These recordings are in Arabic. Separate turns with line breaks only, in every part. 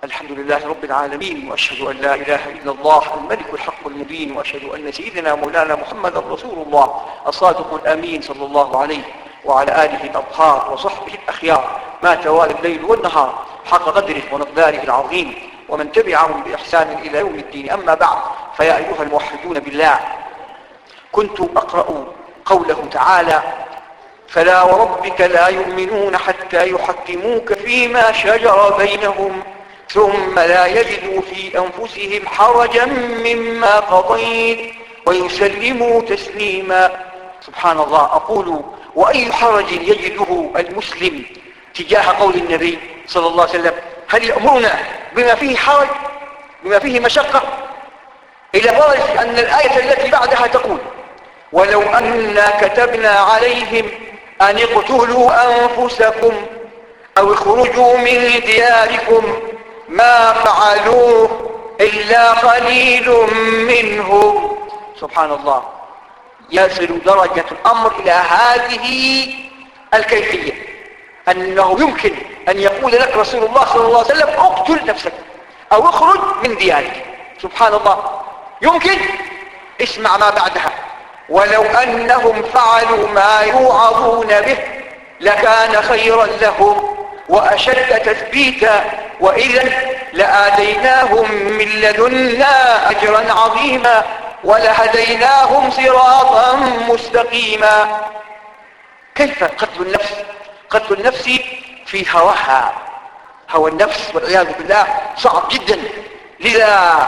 الحمد لله رب العالمين، وأشهد أن لا إله إلا الله الملك الحق المبين، وأشهد أن سيدنا مولانا محمد رسول الله الصادق الأمين صلى الله عليه وعلى آله الأطهار وصحبه الأخيار ما توالى الليل والنهار حق قدره ومقداره العظيم، ومن تبعهم بإحسان إلى يوم الدين. أما بعد، فيا أيها الموحدون بالله، كنت أقرأ قوله تعالى: فلا وربك لا يؤمنون حتى يحكموك فيما شجر بينهم ثم لا يجدوا في أنفسهم حرجا مما قضيت ويسلموا تسليما. سبحان الله. أقول: وأي حرج يجده المسلم تجاه قول النبي صلى الله عليه وسلم؟ هل يأمرنا بما فيه حرج، بما فيه مشقة، إلى درجة أن الآية التي بعدها تقول: ولو أننا كتبنا عليهم أن اقتلوا أنفسكم أو اخرجوا من دياركم ما فعلوه إلا قليل منهم. سبحان الله. يصل درجة الأمر إلى هذه الكيفية، أنه يمكن أن يقول لك رسول الله صلى الله عليه وسلم: اقتل نفسك أو اخرج من ديارك. سبحان الله. يمكن. اسمع ما بعدها: ولو أنهم فعلوا ما يوعظون به لكان خيرا لهم وأشد تثبيتا وإذا لآتيناهم من لدنا أجرا عظيما ولهديناهم صراطا مستقيما. كيف قتل النفس؟ قتل النفس في هواها. هوى النفس والعياذ بالله صعب جدا، لذا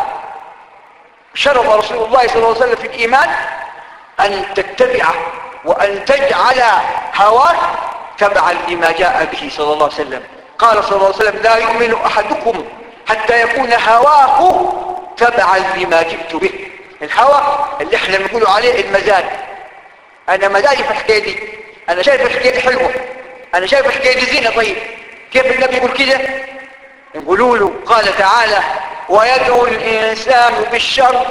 شرط رسول الله صلى الله عليه وسلم في الإيمان أن تتبعه وأن تجعل هواك تبعا لما جاء به صلى الله عليه وسلم. قال صلى الله عليه وسلم: لا يؤمن أحدكم حتى يكون هواه تبعا لما جئت به. الهوى اللي احنا بنقول عليه المزاج. أنا مزاجي في الحكاية دي، أنا شايف الحكاية دي حلوة، أنا شايف الحكاية دي زينة. طيب كيف النبي يقول كده؟ يقولوا له: قال تعالى: ويدعو الإنسان بالشر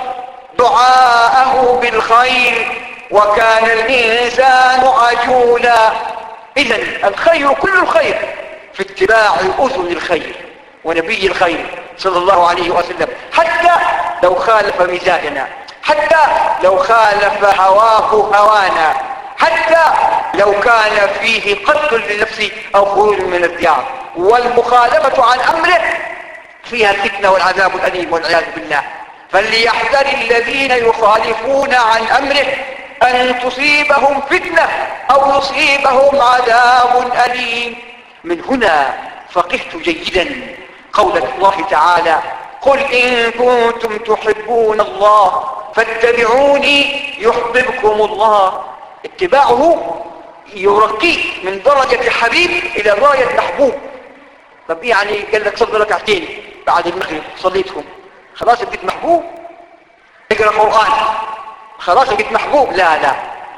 دعاءه بالخير وكان الإنسان عجولا. إذن الخير كل الخير في اتباع أذن الخير ونبي الخير صلى الله عليه وسلم، حتى لو خالف مزاجنا، حتى لو خالف هواه هوانا، حتى لو كان فيه قتل للنفس أو خروج من الديار. والمخالفة عن أمره فيها الفتنة والعذاب الأليم والعياذ بالله. فليحذر الذين يخالفون عن أمره أن تصيبهم فتنة أو يصيبهم عذاب أليم. من هنا فقهت جيدا قول الله تعالى: قل إن كنتم تحبون الله فاتبعوني يحببكم الله. اتباعه يرقيك من درجة حبيب إلى درجة محبوب. طب يعني قال لك صلي ركعتين بعد المغرب صليتهم، خلاص بقيت محبوب؟ اقرأ قرآن خلاص بقيت محبوب؟ لا لا،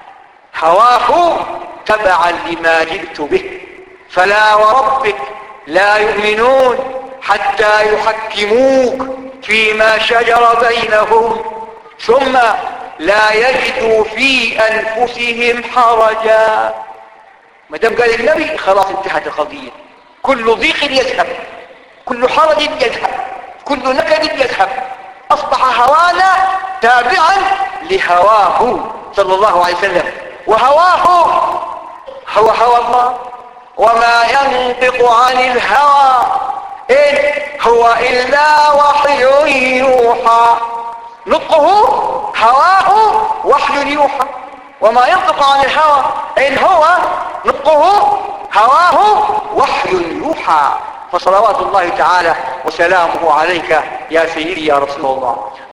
هواه تبعا لما جئت به. فلا وربك لا يؤمنون حتى يحكموك فيما شجر بينهم ثم لا يجدوا في أنفسهم حرجا. ما دام قال النبي خلاص انتهت القضية. كل ضيق يذهب، كل حرج يذهب، كل نكد يذهب. أصبح هوانا تابعا لهواه صلى الله عليه وسلم، وهواه هو هوى الله. وما ينطق عن الهوى إن هو إلا وحي يوحى. نطقه هواه وحي يوحى. وما ينطق عن الهوى إن هو نطقه هواه وحي يوحى. فصلوات الله تعالى وسلامه عليك يا سيدي يا رسول الله.